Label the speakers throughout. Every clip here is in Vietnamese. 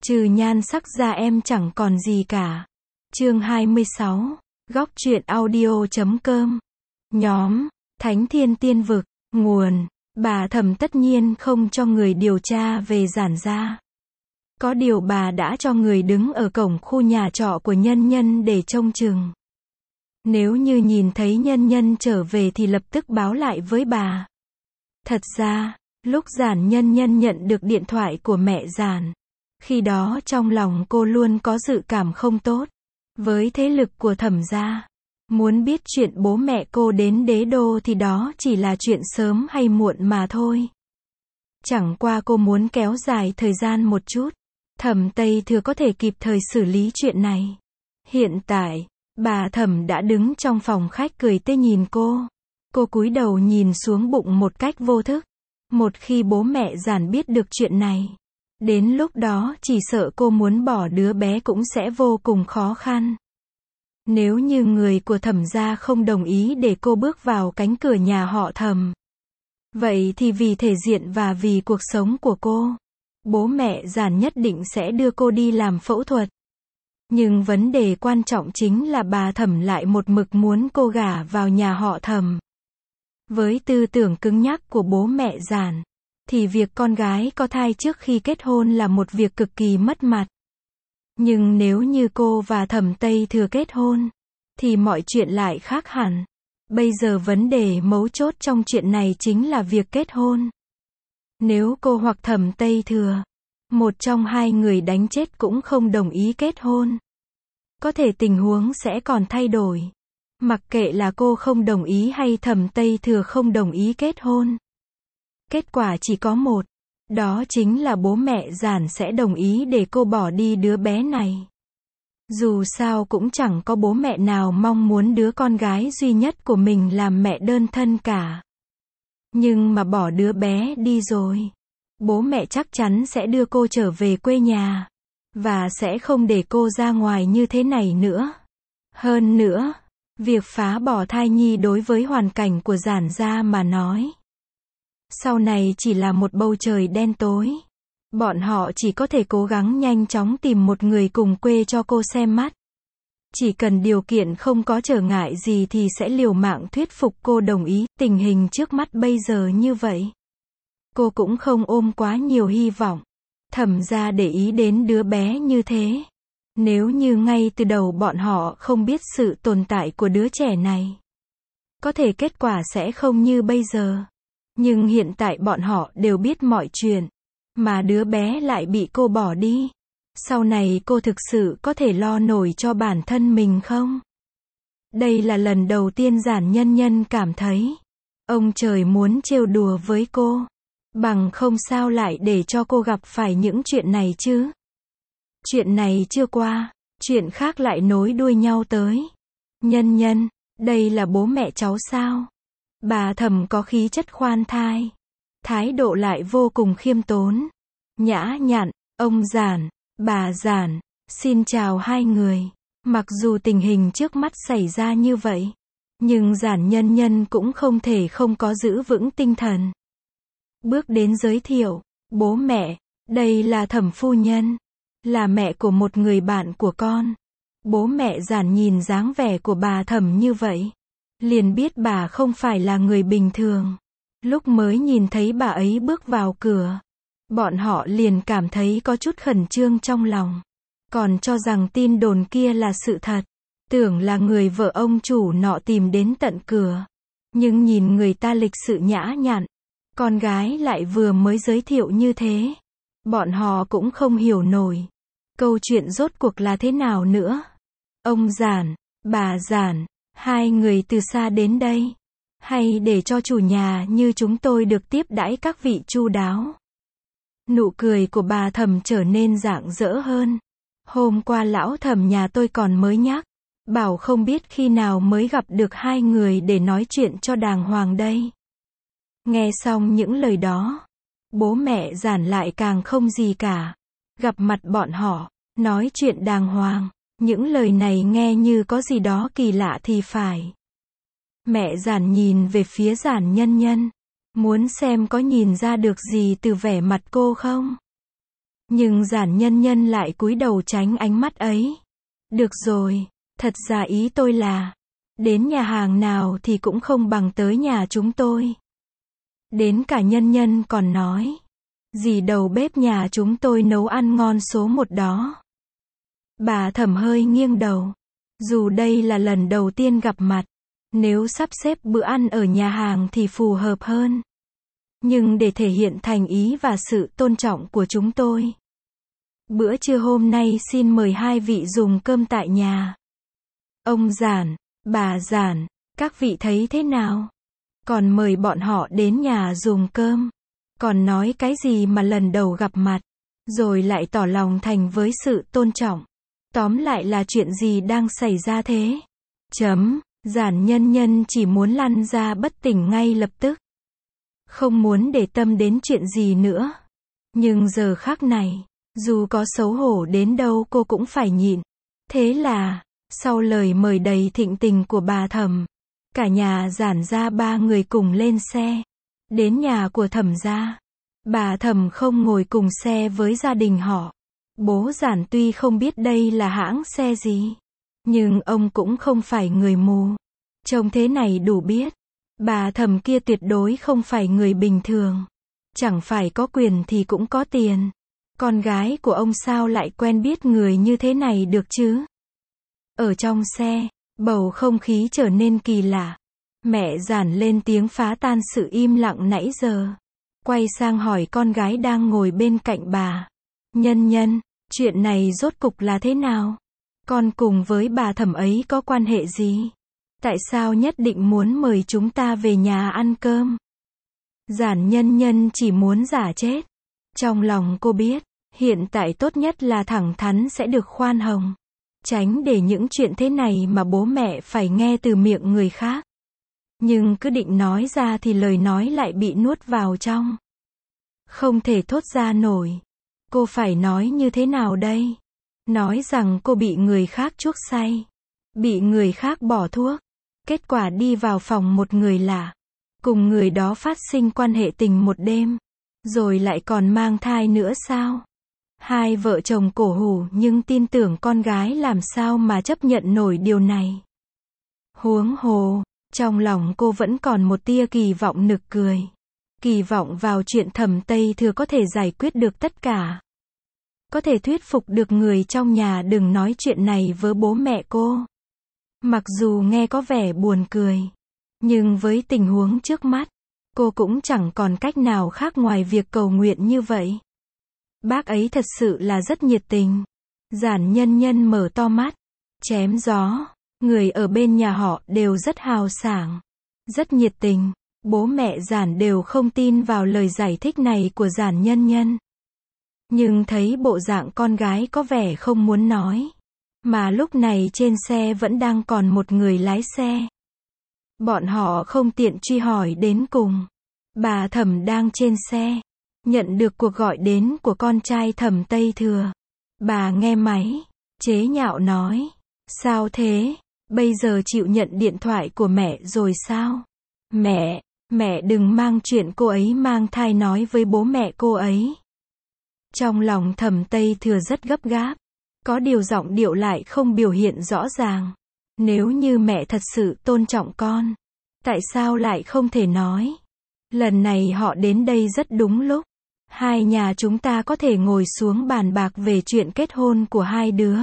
Speaker 1: Trừ nhan sắc ra em chẳng còn gì cả. Chương 26. Góc truyện audio.com. Nhóm Thánh Thiên Tiên Vực. Nguồn Bà Thẩm tất nhiên không cho người điều tra về Giản gia. Có điều bà đã cho người đứng ở cổng khu nhà trọ của Nhân Nhân để trông chừng. Nếu như nhìn thấy Nhân Nhân trở về thì lập tức báo lại với bà. Thật ra, lúc Giản Nhân Nhân nhận được điện thoại của mẹ Giản, khi đó trong lòng cô luôn có dự cảm không tốt với thế lực của Thẩm gia. Muốn biết chuyện bố mẹ cô đến đế đô thì đó chỉ là chuyện sớm hay muộn mà thôi. Chẳng qua cô muốn kéo dài thời gian một chút, Thẩm Tây Thừa có thể kịp thời xử lý chuyện này. Hiện tại, bà Thẩm đã đứng trong phòng khách cười tươi nhìn cô. Cô cúi đầu nhìn xuống bụng một cách vô thức. Một khi bố mẹ Giản biết được chuyện này, đến lúc đó chỉ sợ cô muốn bỏ đứa bé cũng sẽ vô cùng khó khăn. Nếu như người của Thẩm gia không đồng ý để cô bước vào cánh cửa nhà họ Thẩm, vậy thì vì thể diện và vì cuộc sống của cô, bố mẹ Giản nhất định sẽ đưa cô đi làm phẫu thuật. Nhưng vấn đề quan trọng chính là bà Thẩm lại một mực muốn cô gả vào nhà họ Thẩm. Với tư tưởng cứng nhắc của bố mẹ Giản, thì việc con gái có thai trước khi kết hôn là một việc cực kỳ mất mặt. Nhưng nếu như cô và Thẩm Tây Thừa kết hôn, thì mọi chuyện lại khác hẳn. Bây giờ vấn đề mấu chốt trong chuyện này chính là việc kết hôn. Nếu cô hoặc Thẩm Tây Thừa, một trong hai người đánh chết cũng không đồng ý kết hôn, có thể tình huống sẽ còn thay đổi. Mặc kệ là cô không đồng ý hay Thẩm Tây Thừa không đồng ý kết hôn, kết quả chỉ có một. Đó chính là bố mẹ Giản sẽ đồng ý để cô bỏ đi đứa bé này. Dù sao cũng chẳng có bố mẹ nào mong muốn đứa con gái duy nhất của mình làm mẹ đơn thân cả. Nhưng mà bỏ đứa bé đi rồi, bố mẹ chắc chắn sẽ đưa cô trở về quê nhà, và sẽ không để cô ra ngoài như thế này nữa. Hơn nữa, việc phá bỏ thai nhi đối với hoàn cảnh của Giản gia mà nói, sau này chỉ là một bầu trời đen tối. Bọn họ chỉ có thể cố gắng nhanh chóng tìm một người cùng quê cho cô xem mắt. Chỉ cần điều kiện không có trở ngại gì thì sẽ liều mạng thuyết phục cô đồng ý. Tình hình trước mắt bây giờ như vậy, cô cũng không ôm quá nhiều hy vọng. Thẩm gia để ý đến đứa bé như thế. Nếu như ngay từ đầu bọn họ không biết sự tồn tại của đứa trẻ này, có thể kết quả sẽ không như bây giờ. Nhưng hiện tại bọn họ đều biết mọi chuyện, mà đứa bé lại bị cô bỏ đi. Sau này cô thực sự có thể lo nổi cho bản thân mình không? Đây là lần đầu tiên Giản Nhân Nhân cảm thấy ông trời muốn trêu đùa với cô. Bằng không sao lại để cho cô gặp phải những chuyện này chứ? Chuyện này chưa qua, chuyện khác lại nối đuôi nhau tới. Nhân Nhân, đây là bố mẹ cháu sao? Bà Thẩm có khí chất khoan thai, thái độ lại vô cùng khiêm tốn, nhã nhặn. Ông Giản, bà Giản, xin chào hai người. Mặc dù tình hình trước mắt xảy ra như vậy, nhưng Giản Nhân Nhân cũng không thể không có giữ vững tinh thần. Bước đến giới thiệu, bố mẹ, đây là Thẩm phu nhân, là mẹ của một người bạn của con. Bố mẹ Giản nhìn dáng vẻ của bà Thẩm như vậy, liền biết bà không phải là người bình thường. Lúc mới nhìn thấy bà ấy bước vào cửa, bọn họ liền cảm thấy có chút khẩn trương trong lòng. Còn cho rằng tin đồn kia là sự thật. Tưởng là người vợ ông chủ nọ tìm đến tận cửa. Nhưng nhìn người ta lịch sự nhã nhặn, con gái lại vừa mới giới thiệu như thế. Bọn họ cũng không hiểu nổi. Câu chuyện rốt cuộc là thế nào nữa? Ông Giản, bà Giản, hai người từ xa đến đây, hay để cho chủ nhà như chúng tôi được tiếp đãi các vị chu đáo? Nụ cười của bà Thẩm trở nên rạng rỡ hơn. Hôm qua lão Thẩm nhà tôi còn mới nhắc, bảo không biết khi nào mới gặp được hai người để nói chuyện cho đàng hoàng đây. Nghe xong những lời đó, bố mẹ Giản lại càng không gì cả. Gặp mặt bọn họ, nói chuyện đàng hoàng. Những lời này nghe như có gì đó kỳ lạ thì phải. Mẹ Giản nhìn về phía Giản Nhân Nhân, muốn xem có nhìn ra được gì từ vẻ mặt cô không. Nhưng Giản Nhân Nhân lại cúi đầu tránh ánh mắt ấy. Được rồi, thật ra ý tôi là, đến nhà hàng nào thì cũng không bằng tới nhà chúng tôi. Đến cả Nhân Nhân còn nói, dì đầu bếp nhà chúng tôi nấu ăn ngon số một đó. Bà Thẩm hơi nghiêng đầu. Dù đây là lần đầu tiên gặp mặt, nếu sắp xếp bữa ăn ở nhà hàng thì phù hợp hơn. Nhưng để thể hiện thành ý và sự tôn trọng của chúng tôi, bữa trưa hôm nay xin mời hai vị dùng cơm tại nhà. Ông Giản, bà Giản, các vị thấy thế nào? Còn mời bọn họ đến nhà dùng cơm. Còn nói cái gì mà lần đầu gặp mặt, rồi lại tỏ lòng thành với sự tôn trọng. Tóm lại là chuyện gì đang xảy ra thế? Giản Nhân Nhân chỉ muốn lăn ra bất tỉnh ngay lập tức. Không muốn để tâm đến chuyện gì nữa. Nhưng giờ khắc này, dù có xấu hổ đến đâu cô cũng phải nhịn. Thế là, sau lời mời đầy thịnh tình của bà Thẩm, cả nhà Giản gia ba người cùng lên xe. Đến nhà của Thẩm gia. Bà Thẩm không ngồi cùng xe với gia đình họ. Bố Giản tuy không biết đây là hãng xe gì, nhưng ông cũng không phải người mù. Trông thế này đủ biết, bà Thẩm kia tuyệt đối không phải người bình thường. Chẳng phải có quyền thì cũng có tiền. Con gái của ông sao lại quen biết người như thế này được chứ? Ở trong xe, bầu không khí trở nên kỳ lạ. Mẹ Giản lên tiếng phá tan sự im lặng nãy giờ. Quay sang hỏi con gái đang ngồi bên cạnh bà. Nhân Nhân, chuyện này rốt cục là thế nào? Con cùng với bà Thẩm ấy có quan hệ gì? Tại sao nhất định muốn mời chúng ta về nhà ăn cơm? Giản Nhân Nhân chỉ muốn giả chết. Trong lòng cô biết, hiện tại tốt nhất là thẳng thắn sẽ được khoan hồng. Tránh để những chuyện thế này mà bố mẹ phải nghe từ miệng người khác. Nhưng cứ định nói ra thì lời nói lại bị nuốt vào trong. Không thể thốt ra nổi. Cô phải nói như thế nào đây? Nói rằng cô bị người khác chuốc say. Bị người khác bỏ thuốc. Kết quả đi vào phòng một người lạ. Cùng người đó phát sinh quan hệ tình một đêm. Rồi lại còn mang thai nữa sao? Hai vợ chồng cổ hủ nhưng tin tưởng con gái làm sao mà chấp nhận nổi điều này. Huống hồ, trong lòng cô vẫn còn một tia kỳ vọng nực cười. Kỳ vọng vào chuyện Thẩm Tây Thừa có thể giải quyết được tất cả. Có thể thuyết phục được người trong nhà đừng nói chuyện này với bố mẹ cô. Mặc dù nghe có vẻ buồn cười, nhưng với tình huống trước mắt, cô cũng chẳng còn cách nào khác ngoài việc cầu nguyện như vậy. Bác ấy thật sự là rất nhiệt tình. Giản Nhân Nhân mở to mắt, chém gió. Người ở bên nhà họ đều rất hào sảng, rất nhiệt tình. Bố mẹ Giản đều không tin vào lời giải thích này của Giản Nhân Nhân. Nhưng thấy bộ dạng con gái có vẻ không muốn nói. Mà lúc này trên xe vẫn đang còn một người lái xe. Bọn họ không tiện truy hỏi đến cùng. Bà Thẩm đang trên xe, nhận được cuộc gọi đến của con trai Thẩm Tây Thừa. Bà nghe máy, chế nhạo nói. Sao thế? Bây giờ chịu nhận điện thoại của mẹ rồi sao? Mẹ đừng mang chuyện cô ấy mang thai nói với bố mẹ cô ấy. Trong lòng Thẩm Tây Thừa rất gấp gáp. Có điều giọng điệu lại không biểu hiện rõ ràng. Nếu như mẹ thật sự tôn trọng con, tại sao lại không thể nói? Lần này họ đến đây rất đúng lúc. Hai nhà chúng ta có thể ngồi xuống bàn bạc về chuyện kết hôn của hai đứa.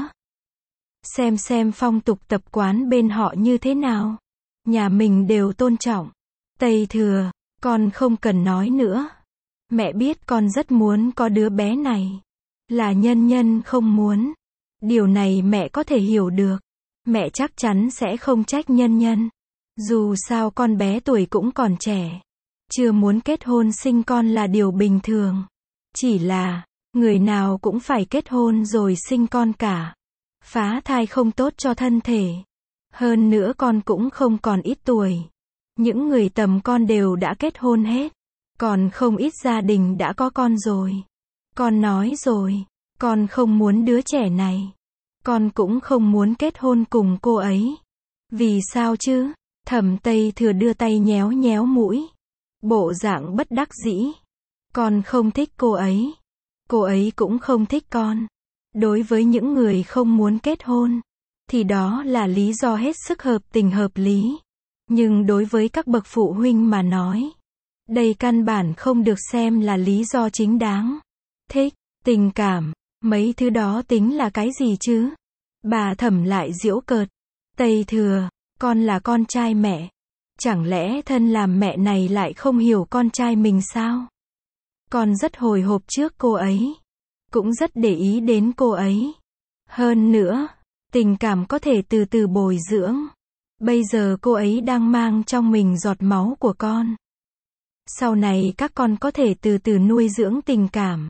Speaker 1: Xem phong tục tập quán bên họ như thế nào. Nhà mình đều tôn trọng. Tây Thừa, con không cần nói nữa. Mẹ biết con rất muốn có đứa bé này. Là Nhân Nhân không muốn. Điều này mẹ có thể hiểu được. Mẹ chắc chắn sẽ không trách Nhân Nhân. Dù sao con bé tuổi cũng còn trẻ. Chưa muốn kết hôn sinh con là điều bình thường. Chỉ là, người nào cũng phải kết hôn rồi sinh con cả. Phá thai không tốt cho thân thể. Hơn nữa con cũng không còn ít tuổi. Những người tầm con đều đã kết hôn hết. Còn không ít gia đình đã có con rồi. Con nói rồi, con không muốn đứa trẻ này. Con cũng không muốn kết hôn cùng cô ấy. Vì sao chứ? Thẩm Tây Thừa đưa tay nhéo nhéo mũi. Bộ dạng bất đắc dĩ. Con không thích cô ấy. cô ấy cũng không thích con. Đối với những người không muốn kết hôn, thì đó là lý do hết sức hợp tình hợp lý. Nhưng đối với các bậc phụ huynh mà nói, đây căn bản không được xem là lý do chính đáng. Thích, tình cảm, mấy thứ đó tính là cái gì chứ? Bà Thẩm lại giễu cợt. Tây Thừa, con là con trai mẹ. Chẳng lẽ thân làm mẹ này lại không hiểu con trai mình sao? Con rất hồi hộp trước cô ấy. Cũng rất để ý đến cô ấy. Hơn nữa, tình cảm có thể từ từ bồi dưỡng. Bây giờ cô ấy đang mang trong mình giọt máu của con. Sau này các con có thể từ từ nuôi dưỡng tình cảm.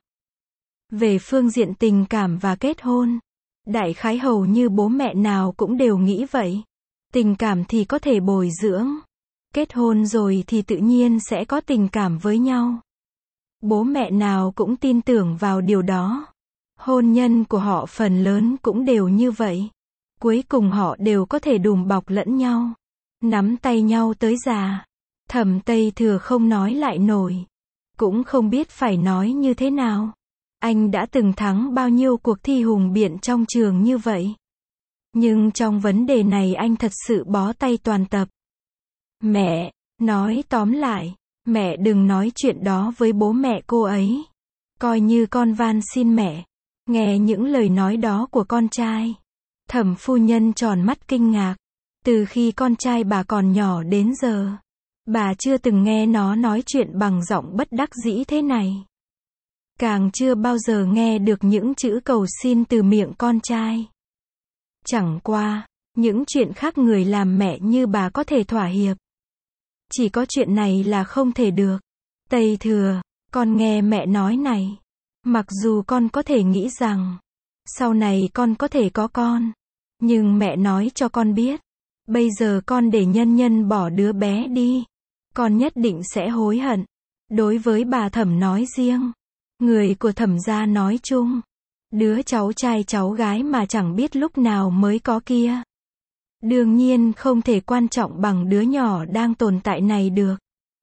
Speaker 1: Về phương diện tình cảm và kết hôn, đại khái hầu như bố mẹ nào cũng đều nghĩ vậy. Tình cảm thì có thể bồi dưỡng. Kết hôn rồi thì tự nhiên sẽ có tình cảm với nhau. Bố mẹ nào cũng tin tưởng vào điều đó. Hôn nhân của họ phần lớn cũng đều như vậy. Cuối cùng họ đều có thể đùm bọc lẫn nhau. Nắm tay nhau tới già. Thẩm Tây Thừa không nói lại nổi. Cũng không biết phải nói như thế nào. Anh đã từng thắng bao nhiêu cuộc thi hùng biện trong trường như vậy. Nhưng trong vấn đề này anh thật sự bó tay toàn tập. Mẹ, nói tóm lại, mẹ đừng nói chuyện đó với bố mẹ cô ấy. Coi như con van xin mẹ. Nghe những lời nói đó của con trai. Thẩm phu nhân tròn mắt kinh ngạc. Từ khi con trai bà còn nhỏ đến giờ, bà chưa từng nghe nó nói chuyện bằng giọng bất đắc dĩ thế này. Càng chưa bao giờ nghe được những chữ cầu xin từ miệng con trai. Chẳng qua, những chuyện khác người làm mẹ như bà có thể thỏa hiệp. Chỉ có chuyện này là không thể được. Tây Thừa, con nghe mẹ nói này. Mặc dù con có thể nghĩ rằng, sau này con có thể có con. Nhưng mẹ nói cho con biết, bây giờ con để Nhân Nhân bỏ đứa bé đi. Con nhất định sẽ hối hận. Đối với bà Thẩm nói riêng, người của Thẩm gia nói chung, đứa cháu trai cháu gái mà chẳng biết lúc nào mới có kia. Đương nhiên không thể quan trọng bằng đứa nhỏ đang tồn tại này được.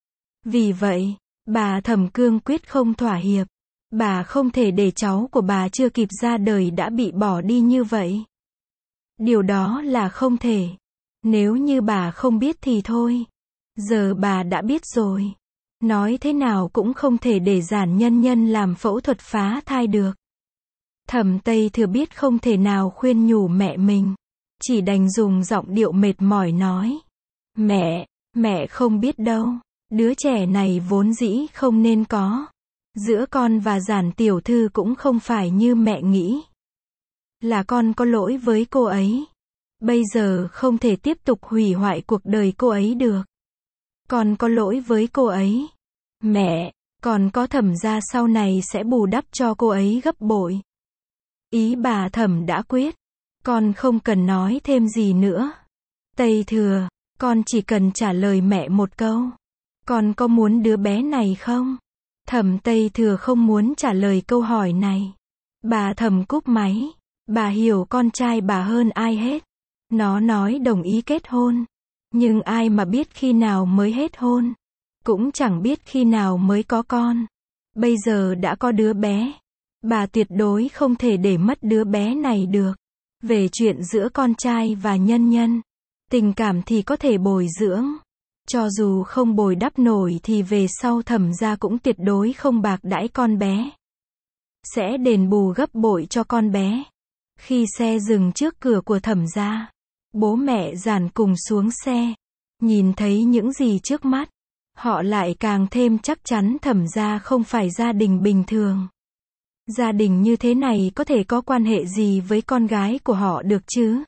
Speaker 1: Vì vậy, bà Thẩm cương quyết không thỏa hiệp. Bà không thể để cháu của bà chưa kịp ra đời đã bị bỏ đi như vậy. Điều đó là không thể. Nếu như bà không biết thì thôi. Giờ bà đã biết rồi. Nói thế nào cũng không thể để Giản Nhân Nhân làm phẫu thuật phá thai được. Thẩm Tây Thừa biết không thể nào khuyên nhủ mẹ mình. Chỉ đành dùng giọng điệu mệt mỏi nói. Mẹ không biết đâu. Đứa trẻ này vốn dĩ không nên có. Giữa con và Giản tiểu thư cũng không phải như mẹ nghĩ. Là con có lỗi với cô ấy. Bây giờ không thể tiếp tục hủy hoại cuộc đời cô ấy được. Con có lỗi với cô ấy. Mẹ, còn có Thẩm gia sau này sẽ bù đắp cho cô ấy gấp bội. Ý bà Thẩm đã quyết. Con không cần nói thêm gì nữa. Tây Thừa, con chỉ cần trả lời mẹ một câu. Con có muốn đứa bé này không? Thẩm Tây Thừa không muốn trả lời câu hỏi này. Bà Thẩm cúp máy. Bà hiểu con trai bà hơn ai hết. Nó nói đồng ý kết hôn. Nhưng ai mà biết khi nào mới hết hôn. Cũng chẳng biết khi nào mới có con. Bây giờ đã có đứa bé. Bà tuyệt đối không thể để mất đứa bé này được. Về chuyện giữa con trai và Nhân Nhân, tình cảm thì có thể bồi dưỡng. Cho dù không bồi đắp nổi thì về sau Thẩm gia cũng tuyệt đối không bạc đãi con bé. Sẽ đền bù gấp bội cho con bé. Khi xe dừng trước cửa của Thẩm gia, bố mẹ Giản cùng xuống xe. Nhìn thấy những gì trước mắt, họ lại càng thêm chắc chắn Thẩm gia không phải gia đình bình thường. Gia đình như thế này có thể có quan hệ gì với con gái của họ được chứ?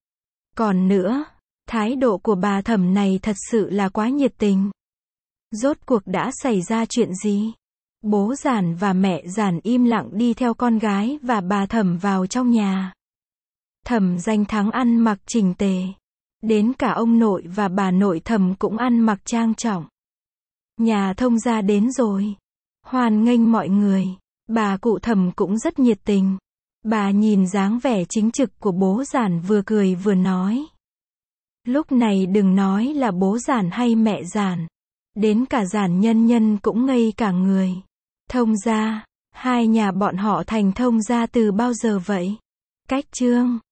Speaker 1: Còn nữa, thái độ của bà Thẩm này thật sự là quá nhiệt tình. Rốt cuộc đã xảy ra chuyện gì? Bố Giản và mẹ Giản im lặng đi theo con gái và bà Thẩm vào trong nhà. Thẩm Danh Thắng ăn mặc chỉnh tề. Đến cả ông nội và bà nội Thẩm cũng ăn mặc trang trọng. Nhà thông gia đến rồi. Hoan nghênh mọi người. Bà cụ Thẩm cũng rất nhiệt tình. Bà nhìn dáng vẻ chính trực của bố Giản vừa cười vừa nói. Lúc này đừng nói là bố Giản hay mẹ Giản. Đến cả Giản Nhân Nhân cũng ngây cả người. Thông gia, Hai nhà bọn họ thành thông gia từ bao giờ vậy? Cách chương